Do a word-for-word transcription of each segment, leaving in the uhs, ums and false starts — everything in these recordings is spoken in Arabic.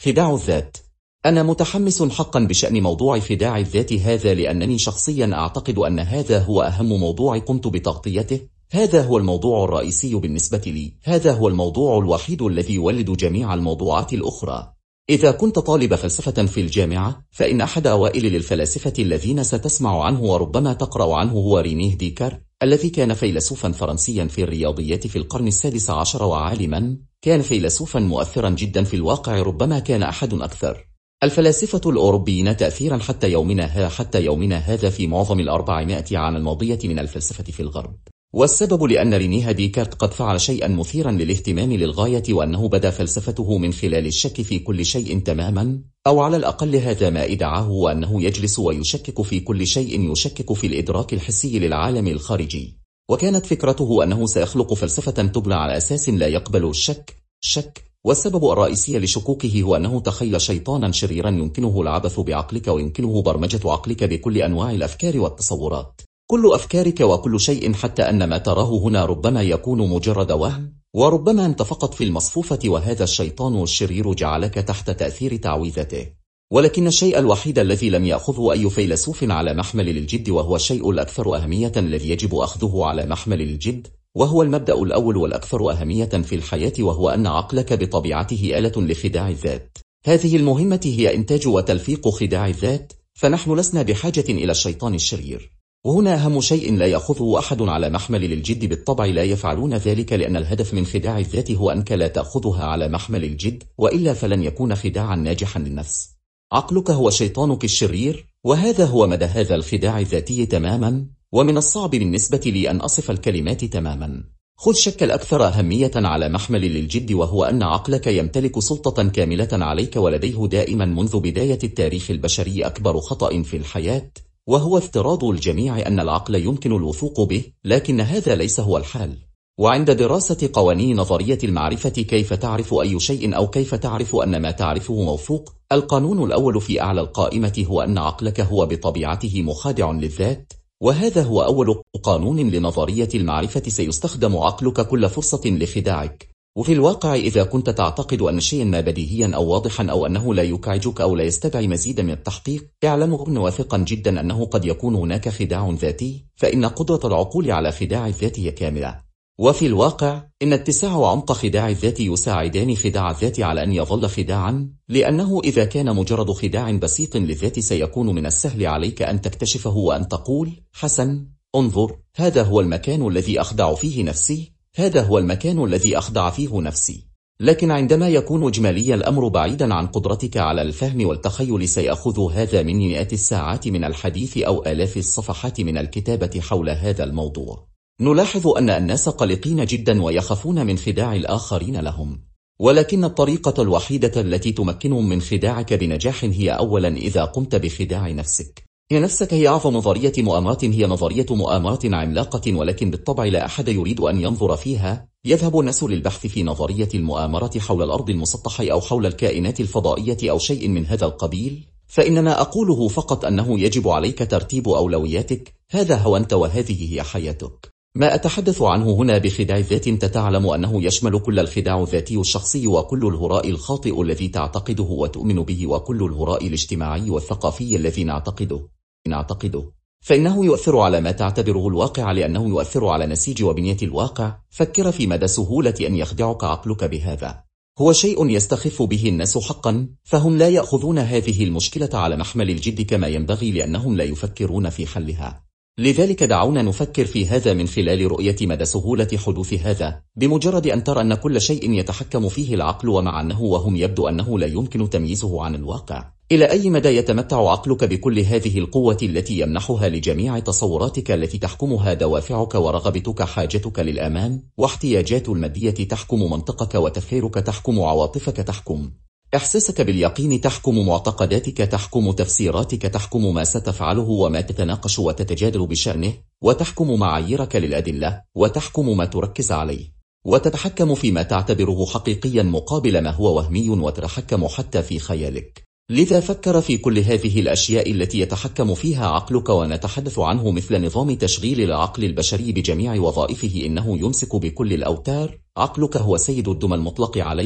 خداع الذات. أنا متحمس حقا بشأن موضوع خداع الذات هذا، لأنني شخصيا أعتقد أن هذا هو أهم موضوع قمت بتغطيته. هذا هو الموضوع الرئيسي بالنسبة لي، هذا هو الموضوع الوحيد الذي يولد جميع الموضوعات الأخرى. إذا كنت طالب فلسفة في الجامعة، فإن أحد أوائل للفلاسفة الذين ستسمع عنه وربما تقرأ عنه هو رينيه ديكار، الذي كان فيلسوفا فرنسيا في الرياضيات في القرن السادس عشر، وعالما كان فيلسوفا مؤثرا جدا في الواقع، ربما كان أحد أكثر الفلاسفة الأوروبيين تأثيرا حتى يومنا ها حتى يومنا هذا في معظم الأربعمائة عام الماضية من الفلسفة في الغرب. والسبب لأن رينيه ديكارت قد فعل شيئا مثيرا للاهتمام للغاية، وأنه بدا فلسفته من خلال الشك في كل شيء تماما، أو على الأقل هذا ما ادعاه، وأنه يجلس ويشكك في كل شيء، يشكك في الإدراك الحسي للعالم الخارجي. وكانت فكرته أنه سيخلق فلسفة تبنى على أساس لا يقبل الشك شك والسبب الرئيسي لشكوكه هو أنه تخيل شيطانا شريرا يمكنه العبث بعقلك، ويمكنه برمجة عقلك بكل أنواع الأفكار والتصورات، كل أفكارك وكل شيء، حتى أن ما تراه هنا ربما يكون مجرد وهم، وربما أنت فقط في المصفوفة، وهذا الشيطان الشرير جعلك تحت تأثير تعويذته. ولكن الشيء الوحيد الذي لم يأخذه أي فيلسوف على محمل للجد، وهو الشيء الأكثر أهمية الذي يجب أخذه على محمل للجد، وهو المبدأ الأول والأكثر أهمية في الحياة، وهو أن عقلك بطبيعته آلة لخداع الذات. هذه المهمة هي إنتاج وتلفيق خداع الذات، فنحن لسنا بحاجة إلى الشيطان الشرير. وهنا أهم شيء لا يأخذه أحد على محمل للجد، بالطبع لا يفعلون ذلك، لأن الهدف من خداع الذات هو أنك لا تأخذها على محمل الجد، وإلا فلن يكون خداعا ناجحا للنفس. عقلك هو شيطانك الشرير، وهذا هو مدى هذا الخداع الذاتي تماما، ومن الصعب بالنسبة لي أن أصف الكلمات تماما. خذ شك الأكثر أهمية على محمل للجد، وهو أن عقلك يمتلك سلطة كاملة عليك، ولديه دائما منذ بداية التاريخ البشري أكبر خطأ في الحياة، وهو افتراض الجميع أن العقل يمكن الوثوق به، لكن هذا ليس هو الحال. وعند دراسة قوانين نظرية المعرفة، كيف تعرف أي شيء أو كيف تعرف أن ما تعرفه موثوق، القانون الأول في أعلى القائمة هو أن عقلك هو بطبيعته مخادع للذات، وهذا هو أول قانون لنظرية المعرفة. سيستخدم عقلك كل فرصة لخداعك. وفي الواقع إذا كنت تعتقد أن شيئا ما بديهيا أو واضحا، أو أنه لا يكعجك أو لا يستدعي مزيدا من التحقيق، اعلم ابن واثقا جدا أنه قد يكون هناك خداع ذاتي، فإن قدرة العقول على خداع الذات هي كاملة. وفي الواقع إن اتساع وعمق خداع الذات يساعدان خداع الذات على أن يظل خداعا، لأنه إذا كان مجرد خداع بسيط للذات سيكون من السهل عليك أن تكتشفه وأن تقول: حسن، انظر، هذا هو المكان الذي أخدع فيه نفسي، هذا هو المكان الذي أخدع فيه نفسي. لكن عندما يكون إجمالي الأمر بعيدا عن قدرتك على الفهم والتخيل، سيأخذ هذا مني مئات الساعات من الحديث أو آلاف الصفحات من الكتابة حول هذا الموضوع. نلاحظ أن الناس قلقين جدا ويخافون من خداع الآخرين لهم، ولكن الطريقة الوحيدة التي تمكنهم من خداعك بنجاح هي أولا إذا قمت بخداع نفسك. هي نفسك هي أعظم نظرية مؤامرة، هي نظرية مؤامرة عملاقة، ولكن بالطبع لا أحد يريد أن ينظر فيها. يذهب الناس للبحث في نظرية المؤامرة حول الأرض المسطحة أو حول الكائنات الفضائية أو شيء من هذا القبيل، فإنما أقوله فقط أنه يجب عليك ترتيب أولوياتك. هذا هو أنت وهذه هي حياتك. ما أتحدث عنه هنا بخداع الذات، أنت تعلم أنه يشمل كل الخداع الذاتي الشخصي، وكل الهراء الخاطئ الذي تعتقده وتؤمن به، وكل الهراء الاجتماعي والثقافي الذي نعتقده نعتقده فإنه يؤثر على ما تعتبره الواقع، لأنه يؤثر على نسيج وبنية الواقع. فكر في مدى سهولة أن يخدعك عقلك بهذا. هو شيء يستخف به الناس حقا، فهم لا يأخذون هذه المشكلة على محمل الجد كما ينبغي، لأنهم لا يفكرون في حلها. لذلك دعونا نفكر في هذا من خلال رؤية مدى سهولة حدوث هذا. بمجرد أن ترى أن كل شيء يتحكم فيه العقل، ومع أنه وهم يبدو أنه لا يمكن تمييزه عن الواقع، إلى أي مدى يتمتع عقلك بكل هذه القوة التي يمنحها لجميع تصوراتك التي تحكمها دوافعك ورغبتك، حاجتك للأمان واحتياجات المادية تحكم منطقك، وتفكيرك تحكم عواطفك، تحكم إحساسك باليقين، تحكم معتقداتك، تحكم تفسيراتك، تحكم ما ستفعله وما تتناقش وتتجادل بشأنه، وتحكم معاييرك للأدلة، وتحكم ما تركز عليه، وتتحكم فيما تعتبره حقيقيا مقابل ما هو وهمي، وتتحكم حتى في خيالك. لذا فكر في كل هذه الأشياء التي يتحكم فيها عقلك، ونتحدث عنه مثل نظام تشغيل العقل البشري بجميع وظائفه. إنه يمسك بكل الأوتار. عقلك هو سيد الدمى المطلق عليك.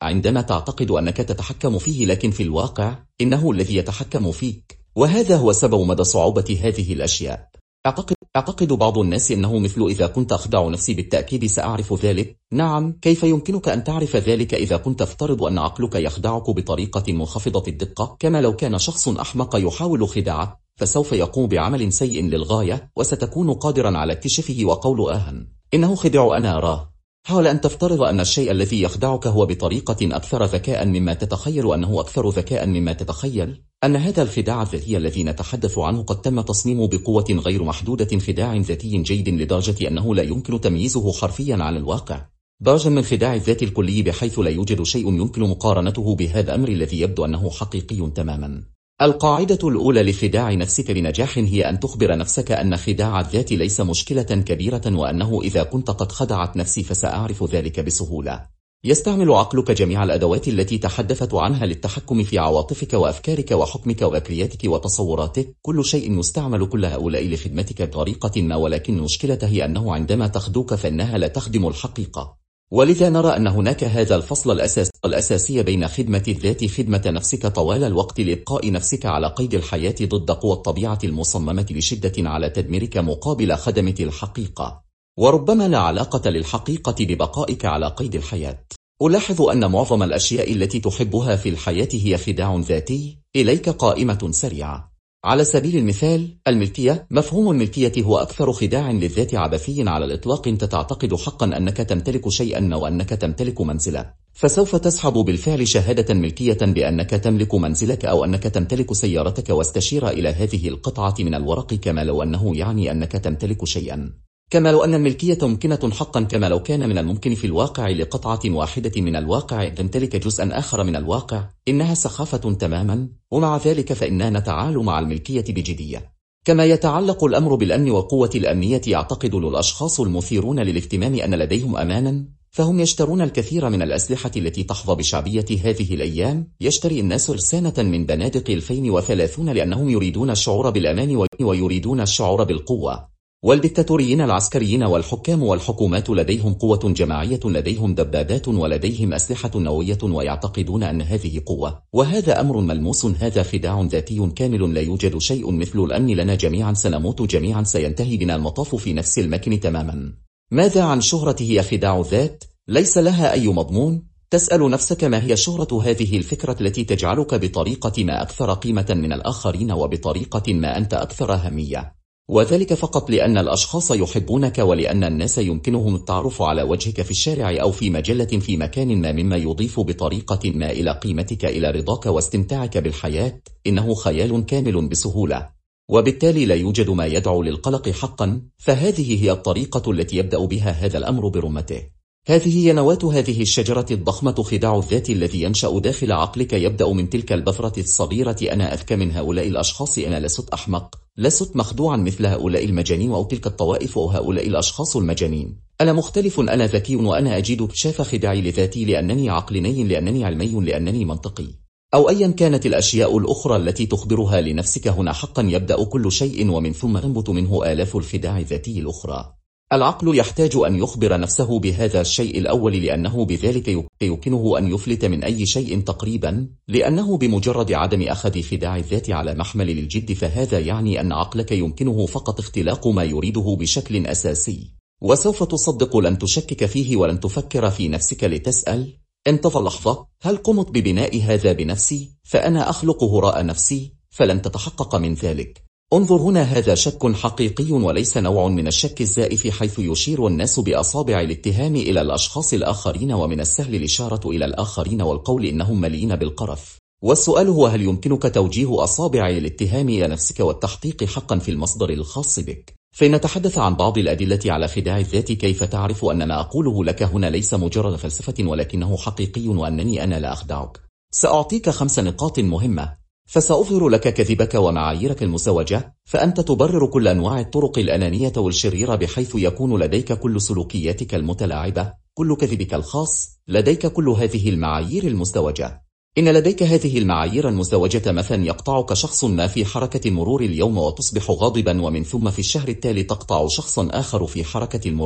عندما تعتقد أنك تتحكم فيه، لكن في الواقع إنه الذي يتحكم فيك، وهذا هو سبب مدى صعوبة هذه الأشياء. أعتقد, أعتقد بعض الناس إنه مثل إذا كنت أخدع نفسي بالتأكيد سأعرف ذلك. نعم، كيف يمكنك أن تعرف ذلك إذا كنت تفترض أن عقلك يخدعك بطريقة منخفضة الدقة؟ كما لو كان شخص أحمق يحاول خداعك، فسوف يقوم بعمل سيء للغاية وستكون قادرا على اكتشافه وقول آهن إنه خدع أنا أراه. حاول أن تفترض أن الشيء الذي يخدعك هو بطريقة أكثر ذكاء مما تتخيل أنه أكثر ذكاء مما تتخيل. أن هذا الخداع الذاتي الذي نتحدث عنه قد تم تصميمه بقوة غير محدودة، خداع ذاتي جيد لدرجة أنه لا يمكن تمييزه حرفيا عن الواقع، درجة من الخداع الذاتي الكلي بحيث لا يوجد شيء يمكن مقارنته بهذا الأمر الذي يبدو أنه حقيقي تماما. القاعدة الأولى لخداع نفسك بنجاح هي أن تخبر نفسك أن خداع الذات ليس مشكلة كبيرة، وأنه إذا كنت قد خدعت نفسي فسأعرف ذلك بسهولة. يستعمل عقلك جميع الأدوات التي تحدثت عنها للتحكم في عواطفك وأفكارك وحكمك وأكلياتك وتصوراتك. كل شيء يستعمل كل هؤلاء لخدمتك بطريقة ما، ولكن المشكلة هي أنه عندما تخدوك فإنها لا تخدم الحقيقة. ولذا نرى أن هناك هذا الفصل الأساس الأساسي بين خدمة الذات، خدمة نفسك طوال الوقت لإبقاء نفسك على قيد الحياة ضد قوى الطبيعة المصممة بشدة على تدميرك، مقابل خدمة الحقيقة. وربما لا علاقة للحقيقة ببقائك على قيد الحياة. ألاحظ أن معظم الأشياء التي تحبها في الحياة هي خداع ذاتي. إليك قائمة سريعة. على سبيل المثال، الملكية. مفهوم الملكية هو أكثر خداع للذات عبثي على الإطلاق. أنت تعتقد حقا أنك تمتلك شيئا وأنك تمتلك منزلا، فسوف تسحب بالفعل شهادة ملكية بأنك تملك منزلك أو أنك تمتلك سيارتك، واستشير إلى هذه القطعة من الورق كما لو أنه يعني أنك تمتلك شيئا، كما لو أن الملكية ممكنة حقا، كما لو كان من الممكن في الواقع لقطعة واحدة من الواقع تمتلك جزءا آخر من الواقع. إنها سخافة تماما، ومع ذلك فإننا نتعامل مع الملكية بجدية. كما يتعلق الأمر بالأمن والقوة الأمنية، يعتقد الأشخاص المثيرون للاهتمام أن لديهم أمانا، فهم يشترون الكثير من الأسلحة التي تحظى بشعبية هذه الأيام. يشتري الناس رسانة من بنادق ألفين وثلاثين لأنهم يريدون الشعور بالأمان ويريدون الشعور بالقوة. والدكتاتوريين العسكريين والحكام والحكومات لديهم قوة جماعية، لديهم دبابات ولديهم أسلحة نووية، ويعتقدون أن هذه قوة، وهذا أمر ملموس. هذا خداع ذاتي كامل. لا يوجد شيء مثل الأمن لنا جميعا، سنموت جميعا، سينتهي بنا المطاف في نفس المكان تماما. ماذا عن شهرة؟ هي خداع ذات ليس لها أي مضمون. تسأل نفسك ما هي شهرة هذه الفكرة التي تجعلك بطريقة ما أكثر قيمة من الآخرين، وبطريقة ما أنت أكثر أهمية، وذلك فقط لأن الأشخاص يحبونك، ولأن الناس يمكنهم التعرف على وجهك في الشارع أو في مجلة في مكان ما، مما يضيف بطريقة ما إلى قيمتك، إلى رضاك واستمتاعك بالحياة. إنه خيال كامل بسهولة، وبالتالي لا يوجد ما يدعو للقلق حقا. فهذه هي الطريقة التي يبدأ بها هذا الأمر برمته. هذه هي نواة هذه الشجرة الضخمة، خداع الذات الذي ينشأ داخل عقلك. يبدأ من تلك البذرة الصغيرة. أنا أذكى من هؤلاء الأشخاص، أنا لست أحمق، لست مخدوعا مثل هؤلاء المجانين أو تلك الطوائف أو هؤلاء الأشخاص المجانين. أنا مختلف، أنا ذكي، وأنا أجد اكتشاف خداعي لذاتي، لأنني عقلاني، لأنني علمي، لأنني منطقي، أو أيا كانت الأشياء الأخرى التي تخبرها لنفسك. هنا حقا يبدأ كل شيء، ومن ثم تنبت منه آلاف الخداع الذاتي الأخرى. العقل يحتاج أن يخبر نفسه بهذا الشيء الأول، لأنه بذلك يمكنه أن يفلت من أي شيء تقريبا، لأنه بمجرد عدم أخذ خداع الذات على محمل للجد، فهذا يعني أن عقلك يمكنه فقط اختلاق ما يريده بشكل أساسي، وسوف تصدق، لن تشكك فيه ولن تفكر في نفسك لتسأل: انتظر لحظة، هل قمت ببناء هذا بنفسي؟ فأنا أخلق هراء نفسي، فلن تتحقق من ذلك. انظر هنا، هذا شك حقيقي وليس نوع من الشك الزائف، حيث يشير الناس بأصابع الاتهام إلى الأشخاص الآخرين، ومن السهل الإشارة إلى الآخرين والقول إنهم مليئين بالقرف. والسؤال هو: هل يمكنك توجيه أصابع الاتهام إلى نفسك والتحقيق حقا في المصدر الخاص بك؟ فلنتحدث عن بعض الأدلة على خداع الذات. كيف تعرف أن ما أقوله لك هنا ليس مجرد فلسفة ولكنه حقيقي، وأنني أنا لا أخدعك؟ سأعطيك خمس نقاط مهمة، فسأظهر لك كذبك ومعاييرك المزوجة. فأنت تبرر كل أنواع الطرق الأنانية والشريرة، بحيث يكون لديك كل سلوكياتك المتلاعبة، كل كذبك الخاص، لديك كل هذه المعايير المزدوجة. إن لديك هذه المعايير المزدوجة، مثلا يقطعك شخص ما في حركة المرور اليوم وتصبح غاضبا، ومن ثم في الشهر التالي تقطع شخص آخر في حركة المرور.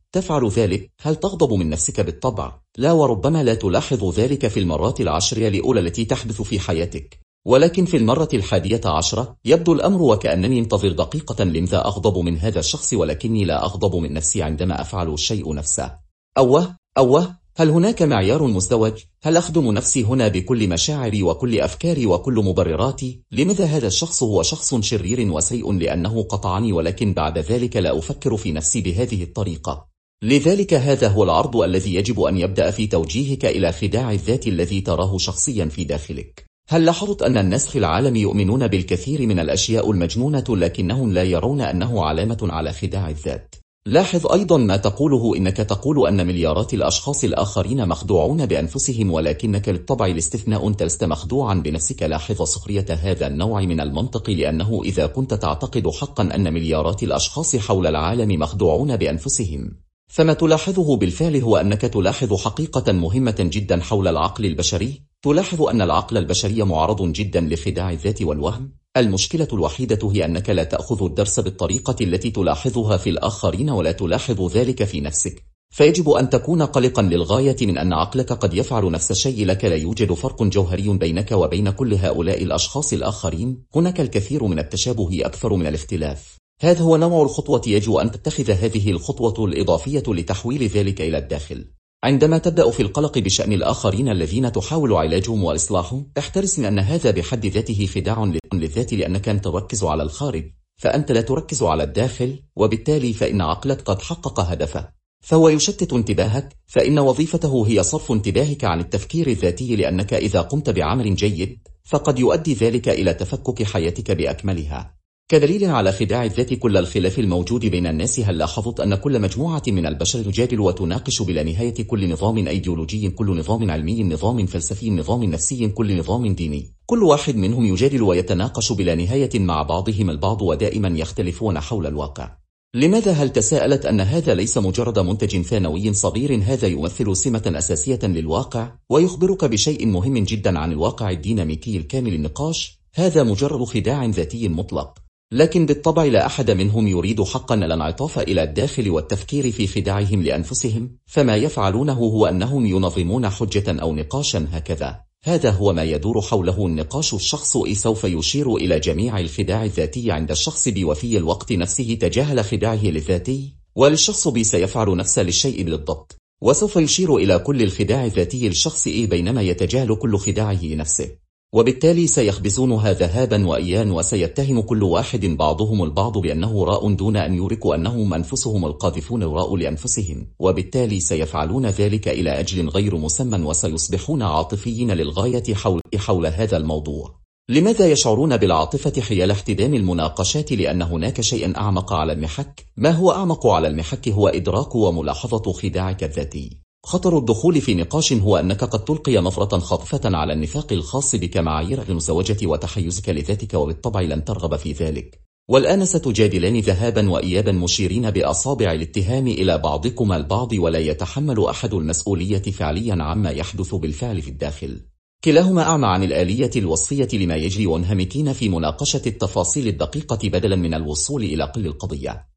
تفعل ذلك؟ هل تغضب من نفسك بالطبع؟ لا، وربما لا تلاحظ ذلك في المرات العشر الأولى التي تحدث في حياتك، ولكن في المرة الحادية عشرة يبدو الأمر وكأنني انتظر دقيقة لماذا أغضب من هذا الشخص ولكني لا أغضب من نفسي عندما أفعل الشيء نفسه. أوه أوه، هل هناك معيار مزدوج؟ هل أخدم نفسي هنا بكل مشاعري وكل أفكاري وكل مبرراتي؟ لماذا هذا الشخص هو شخص شرير وسيء لأنه قطعني، ولكن بعد ذلك لا أفكر في نفسي بهذه الطريقة؟ لذلك هذا هو العرض الذي يجب أن يبدأ في توجيهك إلى خداع الذات الذي تراه شخصيا في داخلك. هل لاحظت أن الناس في العالم يؤمنون بالكثير من الأشياء المجنونة لكنهم لا يرون أنه علامة على خداع الذات؟ لاحظ أيضا ما تقوله، إنك تقول أن مليارات الأشخاص الآخرين مخدوعون بأنفسهم ولكنك بالطبع الاستثناء، أنت لست مخدوعا بنفسك. لاحظ سخرية هذا النوع من المنطق، لأنه إذا كنت تعتقد حقا أن مليارات الأشخاص حول العالم مخدوعون بأنفسهم، فما تلاحظه بالفعل هو أنك تلاحظ حقيقة مهمة جدا حول العقل البشري. تلاحظ أن العقل البشري معرض جدا لخداع الذات والوهم. المشكلة الوحيدة هي أنك لا تأخذ الدرس بالطريقة التي تلاحظها في الآخرين ولا تلاحظ ذلك في نفسك، فيجب أن تكون قلقا للغاية من أن عقلك قد يفعل نفس الشيء لك. لا يوجد فرق جوهري بينك وبين كل هؤلاء الأشخاص الآخرين، هناك الكثير من التشابه أكثر من الاختلاف. هذا هو نوع الخطوة، يجب أن تتخذ هذه الخطوة الإضافية لتحويل ذلك إلى الداخل. عندما تبدأ في القلق بشأن الآخرين الذين تحاول علاجهم وإصلاحهم، احترس من أن هذا بحد ذاته خداع للذات، لأنك أنت تركز على الخارج فأنت لا تركز على الداخل، وبالتالي فإن عقلك قد حقق هدفه فهو يشتت انتباهك، فإن وظيفته هي صرف انتباهك عن التفكير الذاتي، لأنك إذا قمت بعمل جيد فقد يؤدي ذلك إلى تفكك حياتك بأكملها. كدليل على خداع الذات كل الخلاف الموجود بين الناس، هل لاحظت أن كل مجموعة من البشر تجادل وتناقش بلا نهاية؟ كل نظام أيديولوجي، كل نظام علمي، نظام فلسفي، نظام نفسي، كل نظام ديني، كل واحد منهم يجادل ويتناقش بلا نهاية مع بعضهم البعض ودائما يختلفون حول الواقع. لماذا؟ هل تساءلت أن هذا ليس مجرد منتج ثانوي صغير؟ هذا يمثل سمة أساسية للواقع ويخبرك بشيء مهم جدا عن الواقع الديناميكي الكامل. النقاش هذا مجرد خداع ذاتي مطلق، لكن بالطبع لا أحد منهم يريد حقا الانعطاف إلى الداخل والتفكير في خداعهم لأنفسهم، فما يفعلونه هو أنهم ينظمون حجة أو نقاشا هكذا. هذا هو ما يدور حوله النقاش الشخصي، سوف يشير إلى جميع الخداع الذاتي عند الشخص ب وفي الوقت نفسه تجاهل خداعه الذاتي، وللشخص ب سيفعل نفس الشيء بالضبط، وسوف يشير إلى كل الخداع الذاتي للشخص إيه بينما يتجاهل كل خداعه لنفسه، وبالتالي سيخبزونها ذهابا وإيان، وسيتهم كل واحد بعضهم البعض بأنه راء دون أن يوركوا أنهم أنفسهم القاذفون الراء لأنفسهم، وبالتالي سيفعلون ذلك إلى أجل غير مسمى، وسيصبحون عاطفيين للغاية حول, حول هذا الموضوع. لماذا يشعرون بالعاطفة حيال احتدام المناقشات؟ لأن هناك شيئا أعمق على المحك. ما هو أعمق على المحك؟ هو إدراك وملاحظة خداعك الذاتي. خطر الدخول في نقاش هو أنك قد تلقي نظرة خاطفة على النفاق الخاص بك، معايير المزوجة وتحيزك لذاتك، وبالطبع لن ترغب في ذلك. والآن ستجادلان ذهابا وإيابا مشيرين بأصابع الاتهام إلى بعضكما البعض، ولا يتحمل أحد المسؤولية فعليا عما يحدث بالفعل في الداخل. كلاهما أعمى عن الآلية الوصفية لما يجري، وانهمكين في مناقشة التفاصيل الدقيقة بدلا من الوصول إلى قل القضية.